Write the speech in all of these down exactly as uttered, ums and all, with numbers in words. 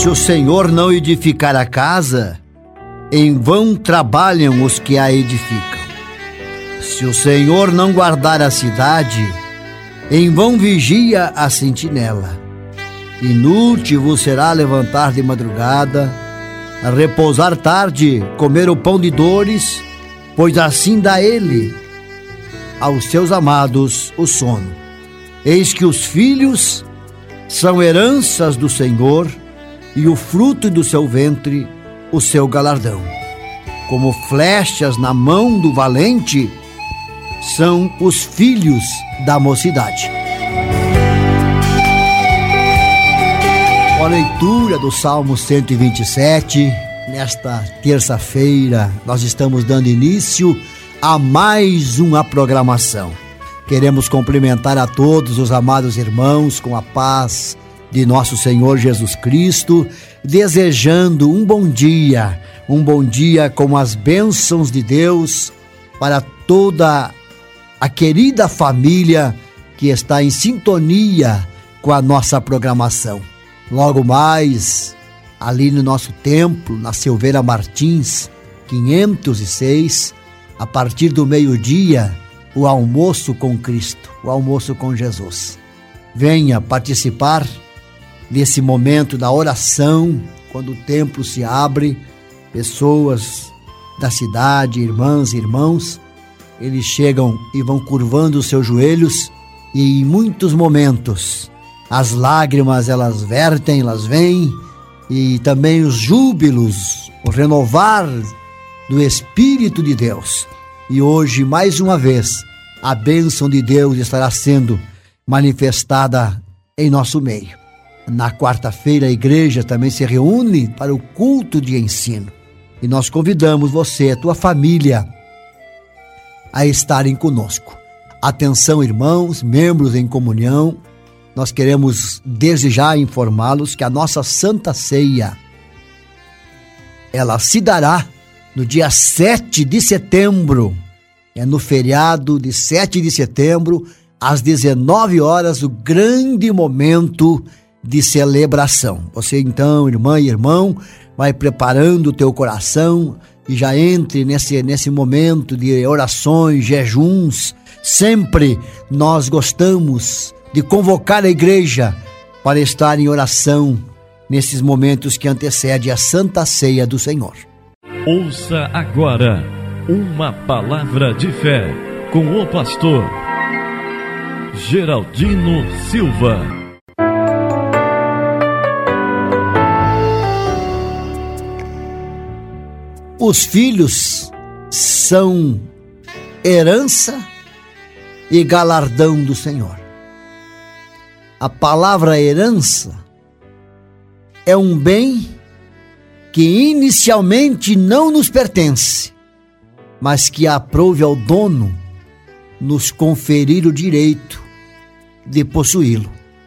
Se o Senhor não edificar a casa, em vão trabalham os que a edificam. Se o Senhor não guardar a cidade, em vão vigia a sentinela. Inútil vos será levantar de madrugada, repousar tarde, comer o pão de dores, pois assim dá ele aos seus amados o sono. Eis que os filhos são heranças do Senhor, e o fruto do seu ventre, o seu galardão. Como flechas na mão do valente, são os filhos da mocidade. A leitura do Salmo cento e vinte e sete, nesta terça-feira, nós estamos dando início a mais uma programação. Queremos cumprimentar a todos os amados irmãos com a paz de nosso Senhor Jesus Cristo, desejando um bom dia, um bom dia com as bênçãos de Deus para toda a querida família que está em sintonia com a nossa programação. Logo mais, ali no nosso templo, na Silveira Martins, quinhentos e seis, a partir do meio-dia, o almoço com Cristo, o almoço com Jesus. Venha participar nesse momento da oração, quando o templo se abre, pessoas da cidade, irmãs e irmãos, eles chegam e vão curvando os seus joelhos, e em muitos momentos as lágrimas elas vertem, elas vêm, e também os júbilos, o renovar do Espírito de Deus. E hoje, mais uma vez, a bênção de Deus estará sendo manifestada em nosso meio. Na quarta-feira, a igreja também se reúne para o culto de ensino. E nós convidamos você, a tua família, a estarem conosco. Atenção, irmãos, membros em comunhão, nós queremos desde já informá-los que a nossa Santa Ceia, ela se dará no dia sete de setembro, é no feriado de sete de setembro, às dezenove horas, o grande momento de celebração. Você então, irmã e irmão, vai preparando o teu coração e já entre nesse, nesse momento de orações, jejuns. Sempre nós gostamos de convocar a igreja para estar em oração nesses momentos que antecedem a Santa Ceia do Senhor. Ouça agora uma palavra de fé com o pastor Geraldino Silva. Os filhos são herança e galardão do Senhor. A palavra herança é um bem que inicialmente não nos pertence, mas que aprouve ao dono nos conferir o direito de possuí-lo.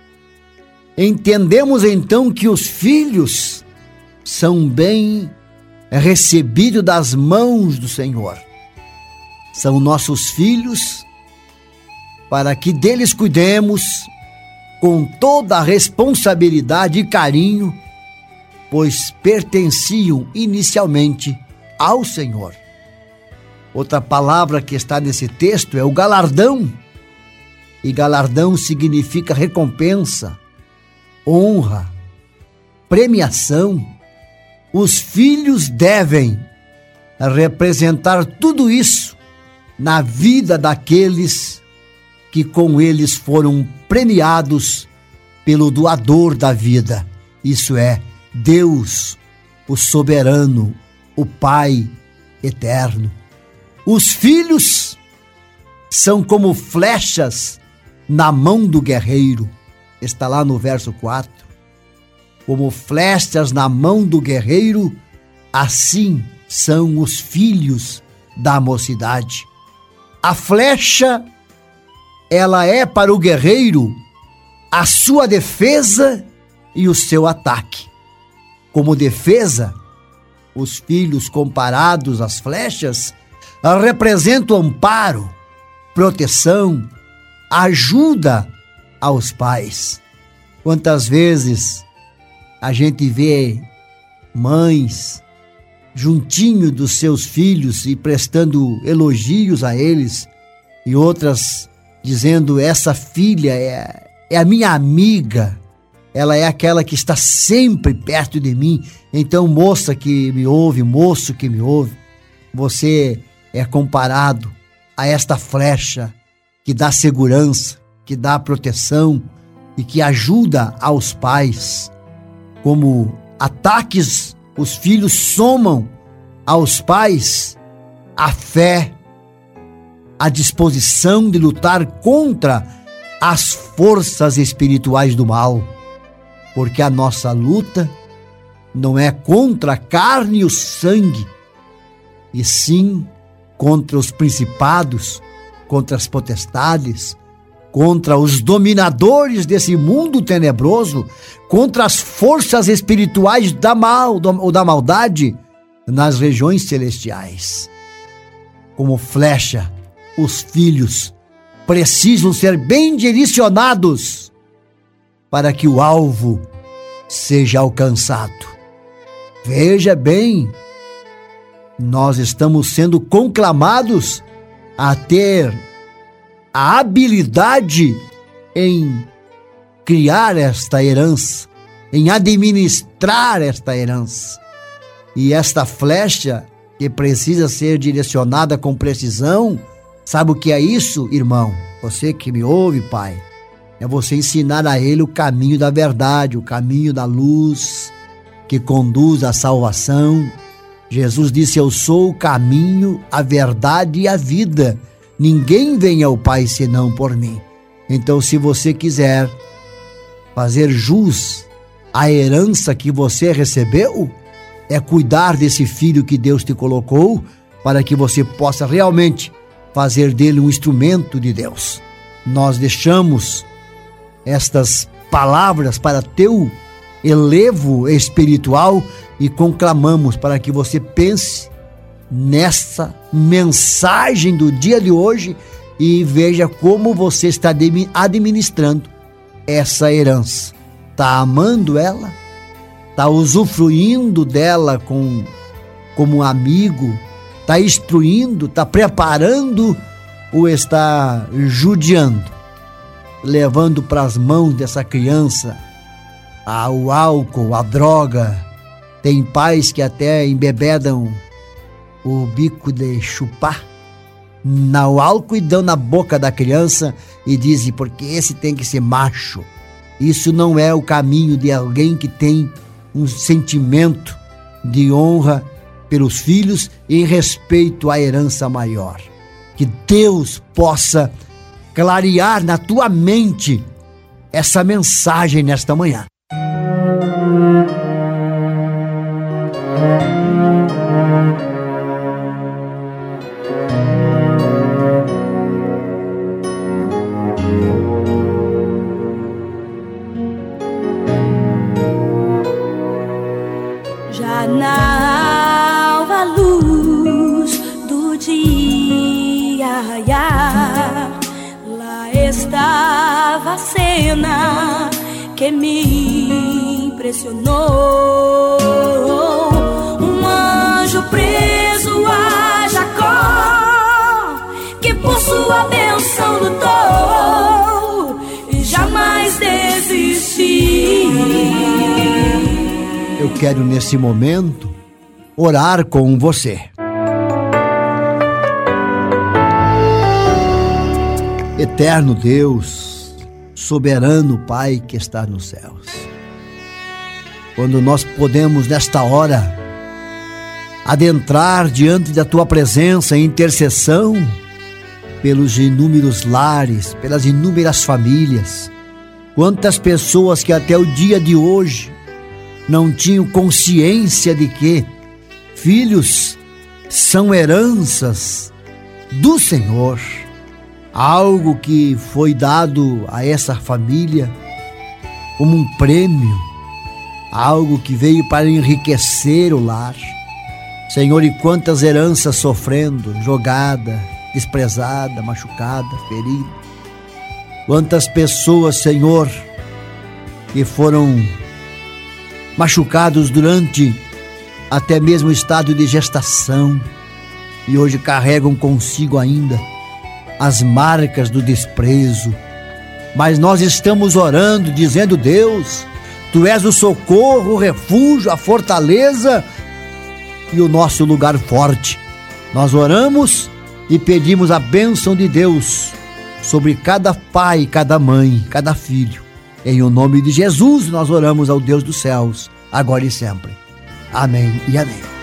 Entendemos então que os filhos são um bem recebido das mãos do Senhor. São nossos filhos para que deles cuidemos com toda a responsabilidade e carinho, pois pertenciam inicialmente ao Senhor. Outra palavra que está nesse texto é o galardão. E galardão significa recompensa, honra, premiação. Os filhos devem representar tudo isso na vida daqueles que com eles foram premiados pelo doador da vida. Isso é Deus, o soberano, o Pai eterno. Os filhos são como flechas na mão do guerreiro. Está lá no verso quatro. Como flechas na mão do guerreiro, assim são os filhos da mocidade. A flecha, ela é para o guerreiro a sua defesa e o seu ataque. Como defesa, os filhos comparados às flechas representam amparo, proteção, ajuda aos pais. Quantas vezes a gente vê mães juntinho dos seus filhos e prestando elogios a eles, e outras dizendo: essa filha é, é a minha amiga, ela é aquela que está sempre perto de mim. Então, moça que me ouve, moço que me ouve, você é comparado a esta flecha que dá segurança, que dá proteção e que ajuda aos pais. Como ataques, os filhos somam aos pais a fé, a disposição de lutar contra as forças espirituais do mal, porque a nossa luta não é contra a carne e o sangue, e sim contra os principados, contra as potestades, contra os dominadores desse mundo tenebroso, contra as forças espirituais da mal ou da maldade nas regiões celestiais. Como flecha, os filhos precisam ser bem direcionados para que o alvo seja alcançado. Veja bem, nós estamos sendo conclamados a ter a habilidade em criar esta herança, em administrar esta herança. E esta flecha que precisa ser direcionada com precisão, sabe o que é isso, irmão? Você que me ouve, pai, é você ensinar a ele o caminho da verdade, o caminho da luz que conduz à salvação. Jesus disse: eu sou o caminho, a verdade e a vida. Ninguém vem ao Pai senão por mim. Então, se você quiser fazer jus à herança que você recebeu, é cuidar desse filho que Deus te colocou, para que você possa realmente fazer dele um instrumento de Deus. Nós deixamos estas palavras para teu elevo espiritual e conclamamos para que você pense nessa mensagem do dia de hoje e veja como você está administrando essa herança. Está amando ela? Está usufruindo dela com, como um amigo? Está instruindo? Está preparando? Ou está judiando? Levando para as mãos dessa criança o álcool, a droga? Tem pais que até embebedam o bico de chupar no álcool e dão na boca da criança e dizem: porque esse tem que ser macho. Isso não é o caminho de alguém que tem um sentimento de honra pelos filhos e respeito à herança maior. Que Deus possa clarear na tua mente essa mensagem nesta manhã. Já na alva luz do dia, lá estava a cena que me impressionou. Um anjo preso a Jacó, que por sua bênção lutou e jamais desistiu. Eu quero nesse momento orar com você. Eterno Deus, soberano Pai que está nos céus, quando nós podemos nesta hora adentrar diante da Tua presença em intercessão pelos inúmeros lares, pelas inúmeras famílias, quantas pessoas que até o dia de hoje não tinham consciência de que filhos são heranças do Senhor, algo que foi dado a essa família como um prêmio, algo que veio para enriquecer o lar. Senhor, e quantas heranças sofrendo, jogada, desprezada, machucada, ferida. Quantas pessoas, Senhor, que foram machucados durante até mesmo o estado de gestação, e hoje carregam consigo ainda as marcas do desprezo. Mas nós estamos orando, dizendo: Deus, Tu és o socorro, o refúgio, a fortaleza e o nosso lugar forte. Nós oramos e pedimos a bênção de Deus sobre cada pai, cada mãe, cada filho. Em o nome de Jesus nós oramos ao Deus dos céus, agora e sempre. Amém e amém.